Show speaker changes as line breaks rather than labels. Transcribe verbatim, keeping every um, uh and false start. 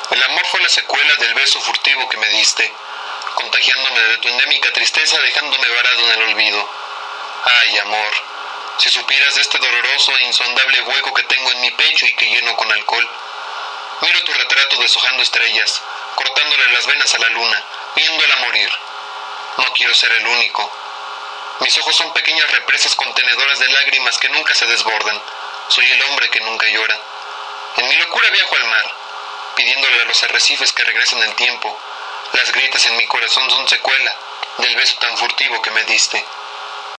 El amor fue la secuela del beso furtivo que me diste, contagiándome de tu endémica tristeza, dejándome varado en el olvido. Ay, amor, si supieras de este doloroso e insondable hueco que tengo en mi pecho y que lleno con alcohol. Miro tu retrato deshojando estrellas, cortándole las venas a la luna, viéndola morir. No quiero ser el único. Mis ojos son pequeñas represas contenedoras de lágrimas que nunca se desbordan. Soy el hombre que nunca llora. En mi locura viajo al mar, pidiéndole a los arrecifes que regresen el tiempo. Las grietas en mi corazón son secuela del beso tan furtivo que me diste.